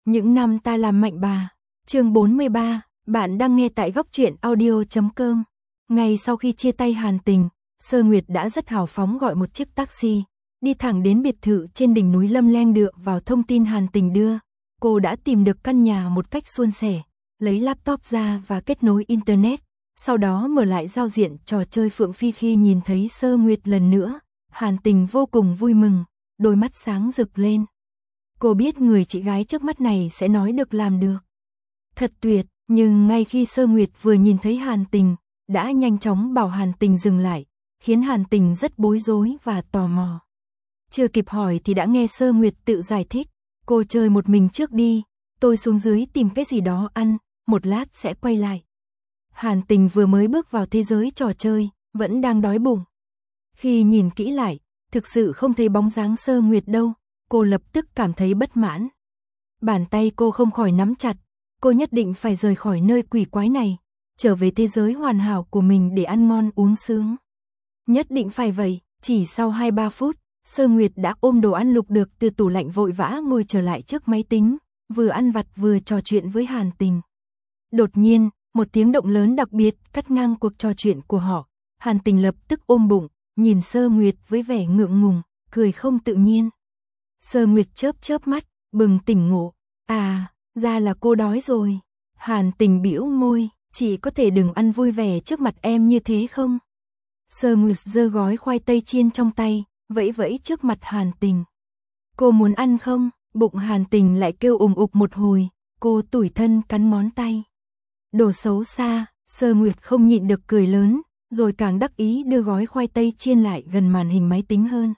Những năm ta làm mạnh bà. Chương 43, bạn đang nghe tại góc truyện audio.com. Ngay sau khi chia tay Hàn Tình, Sơ Nguyệt đã rất hào phóng gọi một chiếc taxi, đi thẳng đến biệt thự trên đỉnh núi Lâm Leng dựa vào thông tin Hàn Tình đưa. Cô đã tìm được căn nhà một cách suôn sẻ, lấy laptop ra và kết nối internet, sau đó mở lại giao diện trò chơi Phượng Phi. Khi nhìn thấy Sơ Nguyệt lần nữa, Hàn Tình vô cùng vui mừng, đôi mắt sáng rực lên. Cô biết người chị gái trước mắt này sẽ nói được làm được. Thật tuyệt, nhưng ngay khi Sơ Nguyệt vừa nhìn thấy Hàn Tình, đã nhanh chóng bảo Hàn Tình dừng lại, khiến Hàn Tình rất bối rối và tò mò. Chưa kịp hỏi thì đã nghe Sơ Nguyệt tự giải thích, cô chơi một mình trước đi, tôi xuống dưới tìm cái gì đó ăn, một lát sẽ quay lại. Hàn Tình vừa mới bước vào thế giới trò chơi, vẫn đang đói bụng. Khi nhìn kỹ lại, thực sự không thấy bóng dáng Sơ Nguyệt đâu, cô lập tức cảm thấy bất mãn. Bàn tay cô không khỏi nắm chặt, cô nhất định phải rời khỏi nơi quỷ quái này, trở về thế giới hoàn hảo của mình để ăn ngon uống sướng. Nhất định phải vậy, chỉ sau 2-3 phút, Sơ Nguyệt đã ôm đồ ăn lục được từ tủ lạnh vội vã ngồi trở lại trước máy tính, vừa ăn vặt vừa trò chuyện với Hàn Tình. Đột nhiên, một tiếng động lớn đặc biệt cắt ngang cuộc trò chuyện của họ. Hàn Tình lập tức ôm bụng, nhìn Sơ Nguyệt với vẻ ngượng ngùng, cười không tự nhiên. Sơ Nguyệt chớp mắt, bừng tỉnh ngộ. À, ra là cô đói rồi. Hàn Tình bĩu môi, chị có thể đừng ăn vui vẻ trước mặt em như thế không? Sơ Nguyệt giơ gói khoai tây chiên trong tay, vẫy vẫy trước mặt Hàn Tình. Cô muốn ăn không? Bụng Hàn Tình lại kêu ùng ục một hồi, cô tủi thân cắn ngón tay. Đồ xấu xa, Sơ Nguyệt không nhịn được cười lớn, rồi càng đắc ý đưa gói khoai tây chiên lại gần màn hình máy tính hơn.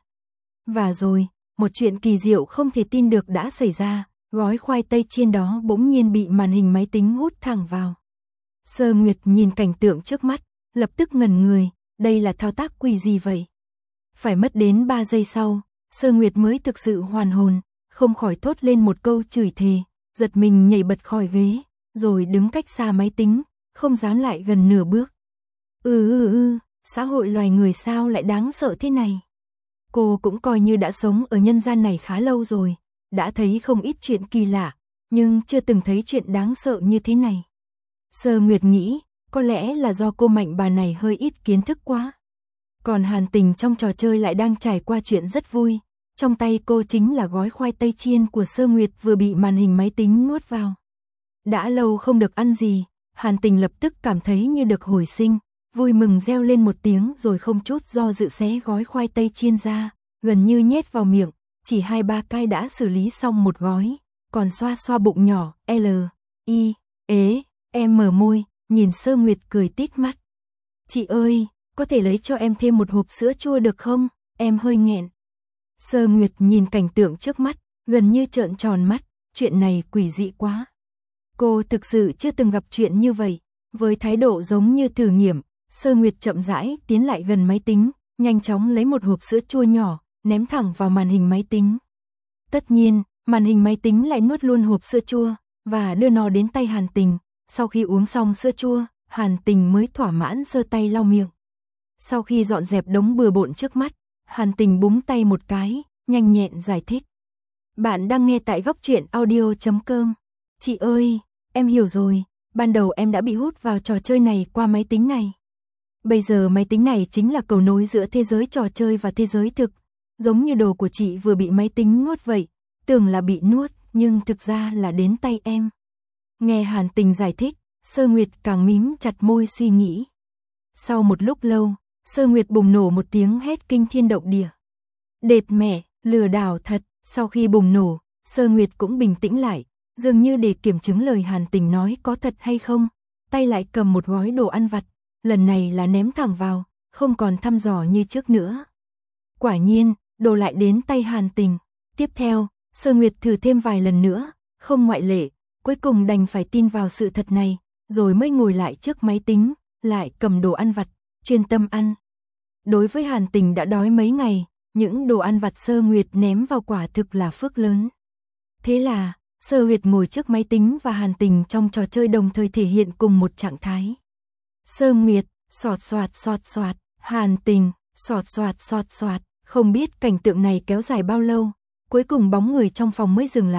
Và rồi, một chuyện kỳ diệu không thể tin được đã xảy ra, gói khoai tây chiên đó bỗng nhiên bị màn hình máy tính hút thẳng vào. Sơ Nguyệt nhìn cảnh tượng trước mắt, lập tức ngẩn người, đây là thao tác quỷ gì vậy? Phải mất đến 3 giây sau, Sơ Nguyệt mới thực sự hoàn hồn, không khỏi thốt lên một câu chửi thề, giật mình nhảy bật khỏi ghế, rồi đứng cách xa máy tính, không dám lại gần nửa bước. Xã hội loài người sao lại đáng sợ thế này? Cô cũng coi như đã sống ở nhân gian này khá lâu rồi, đã thấy không ít chuyện kỳ lạ, nhưng chưa từng thấy chuyện đáng sợ như thế này. Sơ Nguyệt nghĩ, có lẽ là do cô mạnh bà này hơi ít kiến thức quá. Còn Hàn Tình trong trò chơi lại đang trải qua chuyện rất vui, trong tay cô chính là gói khoai tây chiên của Sơ Nguyệt vừa bị màn hình máy tính nuốt vào. Đã lâu không được ăn gì, Hàn Tình lập tức cảm thấy như được hồi sinh, vui mừng reo lên một tiếng rồi không chút do dự xé gói khoai tây chiên ra, gần như nhét vào miệng, chỉ 2-3 cái đã xử lý xong một gói, còn xoa xoa bụng nhỏ, em mở môi, nhìn Sơ Nguyệt cười tít mắt. Chị ơi, có thể lấy cho em thêm một hộp sữa chua được không, em hơi nghẹn. Sơ Nguyệt nhìn cảnh tượng trước mắt, gần như trợn tròn mắt, chuyện này quỷ dị quá. Cô thực sự chưa từng gặp chuyện như vậy, với thái độ giống như thử nghiệm, Sơ Nguyệt chậm rãi tiến lại gần máy tính, nhanh chóng lấy một hộp sữa chua nhỏ, ném thẳng vào màn hình máy tính. Tất nhiên, màn hình máy tính lại nuốt luôn hộp sữa chua, và đưa nó đến tay Hàn Tình. Sau khi uống xong sữa chua, Hàn Tình mới thỏa mãn giơ tay lau miệng. Sau khi dọn dẹp đống bừa bộn trước mắt, Hàn Tình búng tay một cái, nhanh nhẹn giải thích. Bạn đang nghe tại góc truyện audio.com. Chị ơi, em hiểu rồi, ban đầu em đã bị hút vào trò chơi này qua máy tính này. Bây giờ máy tính này chính là cầu nối giữa thế giới trò chơi và thế giới thực, giống như đồ của chị vừa bị máy tính nuốt vậy, tưởng là bị nuốt, nhưng thực ra là đến tay em. Nghe Hàn Tình giải thích, Sơ Nguyệt càng mím chặt môi suy nghĩ. Sau một lúc lâu, Sơ Nguyệt bùng nổ một tiếng hét kinh thiên động địa. Đệt mẹ, lừa đảo thật. Sau khi bùng nổ, Sơ Nguyệt cũng bình tĩnh lại, dường như để kiểm chứng lời Hàn Tình nói có thật hay không, tay lại cầm một gói đồ ăn vặt, lần này là ném thẳng vào, không còn thăm dò như trước nữa. Quả nhiên, đồ lại đến tay Hàn Tình. Tiếp theo, Sơ Nguyệt thử thêm vài lần nữa, không ngoại lệ, cuối cùng đành phải tin vào sự thật này, rồi mới ngồi lại trước máy tính, lại cầm đồ ăn vặt, chuyên tâm ăn. Đối với Hàn Tình đã đói mấy ngày, những đồ ăn vặt Sơ Nguyệt ném vào quả thực là phước lớn. Thế là, Sơ Nguyệt ngồi trước máy tính và Hàn Tình trong trò chơi đồng thời thể hiện cùng một trạng thái. Sơ Nguyệt, sọt soạt, Hàn Tình, sọt soạt, không biết cảnh tượng này kéo dài bao lâu, cuối cùng bóng người trong phòng mới dừng lại.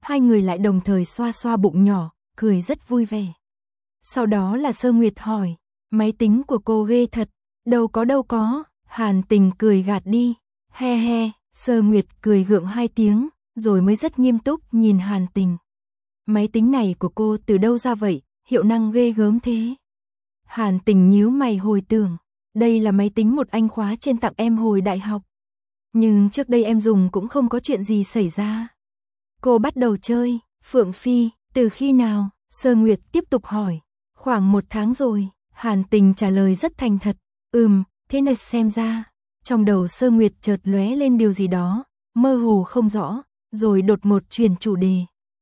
hai người lại đồng thời xoa xoa bụng nhỏ, cười rất vui vẻ. Sau đó là Sơ Nguyệt hỏi, máy tính của cô ghê thật, đâu có, Hàn Tình cười gạt đi, he he, Sơ Nguyệt cười gượng 2 tiếng, rồi mới rất nghiêm túc nhìn Hàn Tình. Máy tính này của cô từ đâu ra vậy, hiệu năng ghê gớm thế. Hàn Tình nhíu mày hồi tưởng, đây là máy tính một anh khóa trên tặng em hồi đại học. Nhưng trước đây em dùng cũng không có chuyện gì xảy ra. Cô bắt đầu chơi, Phượng Phi, từ khi nào? Sơ Nguyệt tiếp tục hỏi. Khoảng 1 tháng rồi, Hàn Tình trả lời rất thành thật. Thế này xem ra. Trong đầu Sơ Nguyệt chợt lóe lên điều gì đó, mơ hồ không rõ, rồi đột ngột chuyển chủ đề.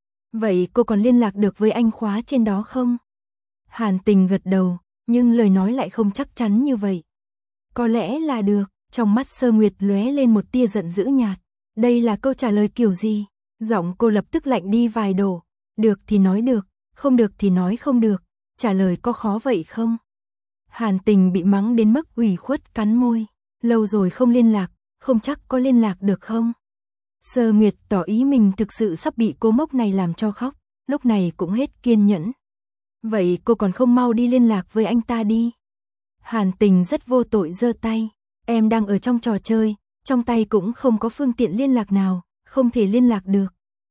Vậy cô còn liên lạc được với anh khóa trên đó không? Hàn Tình gật đầu, nhưng lời nói lại không chắc chắn như vậy. Có lẽ là được, trong mắt Sơ Nguyệt lóe lên một tia giận dữ nhạt. Đây là câu trả lời kiểu gì? Giọng cô lập tức lạnh đi vài độ. Được thì nói được, không được thì nói không được. Trả lời có khó vậy không? Hàn Tình bị mắng đến mức ủy khuất cắn môi. Lâu rồi không liên lạc, không chắc có liên lạc được không? Sơ Nguyệt tỏ ý mình thực sự sắp bị cô mốc này làm cho khóc, lúc này cũng hết kiên nhẫn. Vậy cô còn không mau đi liên lạc với anh ta đi. Hàn Tình rất vô tội giơ tay. Em đang ở trong trò chơi, trong tay cũng không có phương tiện liên lạc nào, không thể liên lạc được.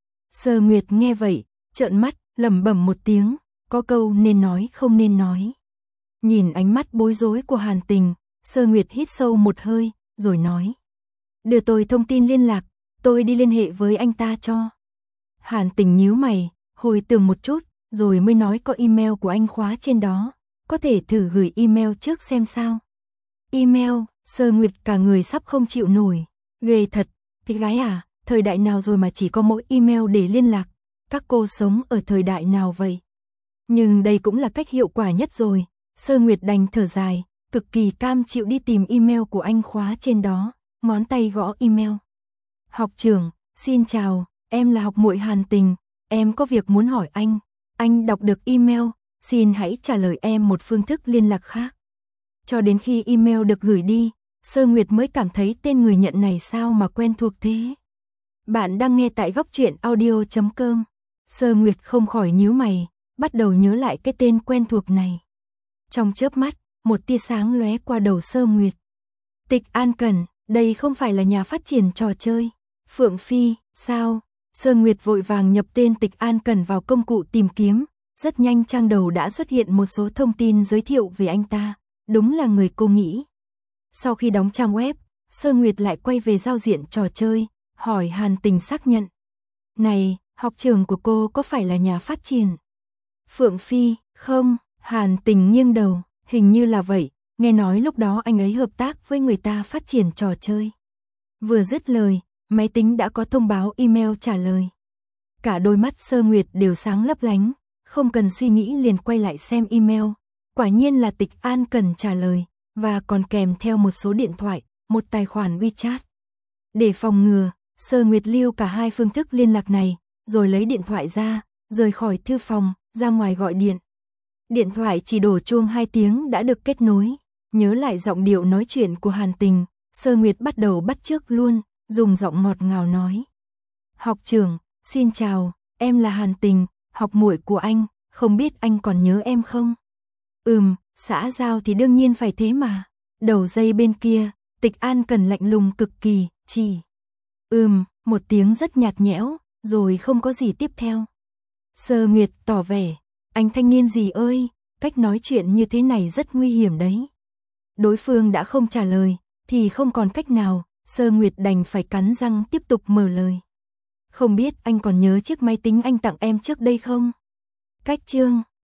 Sơ Nguyệt nghe vậy, trợn mắt, lẩm bẩm một tiếng, có câu nên nói không nên nói. Nhìn ánh mắt bối rối của Hàn Tình, Sơ Nguyệt hít sâu một hơi, rồi nói. Đưa tôi thông tin liên lạc, tôi đi liên hệ với anh ta cho. Hàn Tình nhíu mày, hồi tưởng một chút, rồi mới nói có email của anh khóa trên đó, có thể thử gửi email trước xem sao. Email, Sơ Nguyệt cả người sắp không chịu nổi, ghê thật, thích gái à, thời đại nào rồi mà chỉ có mỗi email để liên lạc, các cô sống ở thời đại nào vậy? Nhưng đây cũng là cách hiệu quả nhất rồi, Sơ Nguyệt đành thở dài, cực kỳ cam chịu đi tìm email của anh khóa trên đó, ngón tay gõ email. Học trưởng, xin chào, em là học muội Hàn Tình, em có việc muốn hỏi anh đọc được email, xin hãy trả lời em một phương thức liên lạc khác. Cho đến khi email được gửi đi, Sơ Nguyệt mới cảm thấy tên người nhận này sao mà quen thuộc thế. Bạn đang nghe tại góc truyện audio.com. Sơ Nguyệt không khỏi nhíu mày, bắt đầu nhớ lại cái tên quen thuộc này. Trong chớp mắt, một tia sáng lóe qua đầu Sơ Nguyệt. Tịch An Cẩn, đây không phải là nhà phát triển trò chơi. Phượng Phi, sao? Sơ Nguyệt vội vàng nhập tên Tịch An Cẩn vào công cụ tìm kiếm, rất nhanh trang đầu đã xuất hiện một số thông tin giới thiệu về anh ta, đúng là người cô nghĩ. Sau khi đóng trang web, Sơ Nguyệt lại quay về giao diện trò chơi, hỏi Hàn Tình xác nhận. Này, học trường của cô có phải là nhà phát triển? Phượng Phi, không, Hàn Tình nghiêng đầu, hình như là vậy, nghe nói lúc đó anh ấy hợp tác với người ta phát triển trò chơi. Vừa dứt lời, máy tính đã có thông báo email trả lời. Cả đôi mắt Sơ Nguyệt đều sáng lấp lánh, không cần suy nghĩ liền quay lại xem email. Quả nhiên là Tịch An Cẩn trả lời, và còn kèm theo một số điện thoại, một tài khoản WeChat. Để phòng ngừa, Sơ Nguyệt lưu cả hai phương thức liên lạc này, rồi lấy điện thoại ra, rời khỏi thư phòng, ra ngoài gọi điện. Điện thoại chỉ đổ chuông 2 tiếng đã được kết nối. Nhớ lại giọng điệu nói chuyện của Hàn Tình, Sơ Nguyệt bắt đầu bắt chước luôn, dùng giọng ngọt ngào nói. Học trưởng, xin chào, em là Hàn Tình, học muội của anh, không biết anh còn nhớ em không? Xã giao thì đương nhiên phải thế mà. Đầu dây bên kia, Tịch An Cẩn lạnh lùng cực kỳ, chỉ. Một tiếng rất nhạt nhẽo, rồi không có gì tiếp theo. Sơ Nguyệt tỏ vẻ, anh thanh niên gì ơi, cách nói chuyện như thế này rất nguy hiểm đấy. Đối phương đã không trả lời, thì không còn cách nào, Sơ Nguyệt đành phải cắn răng tiếp tục mở lời. Không biết anh còn nhớ chiếc máy tính anh tặng em trước đây không? Cách chương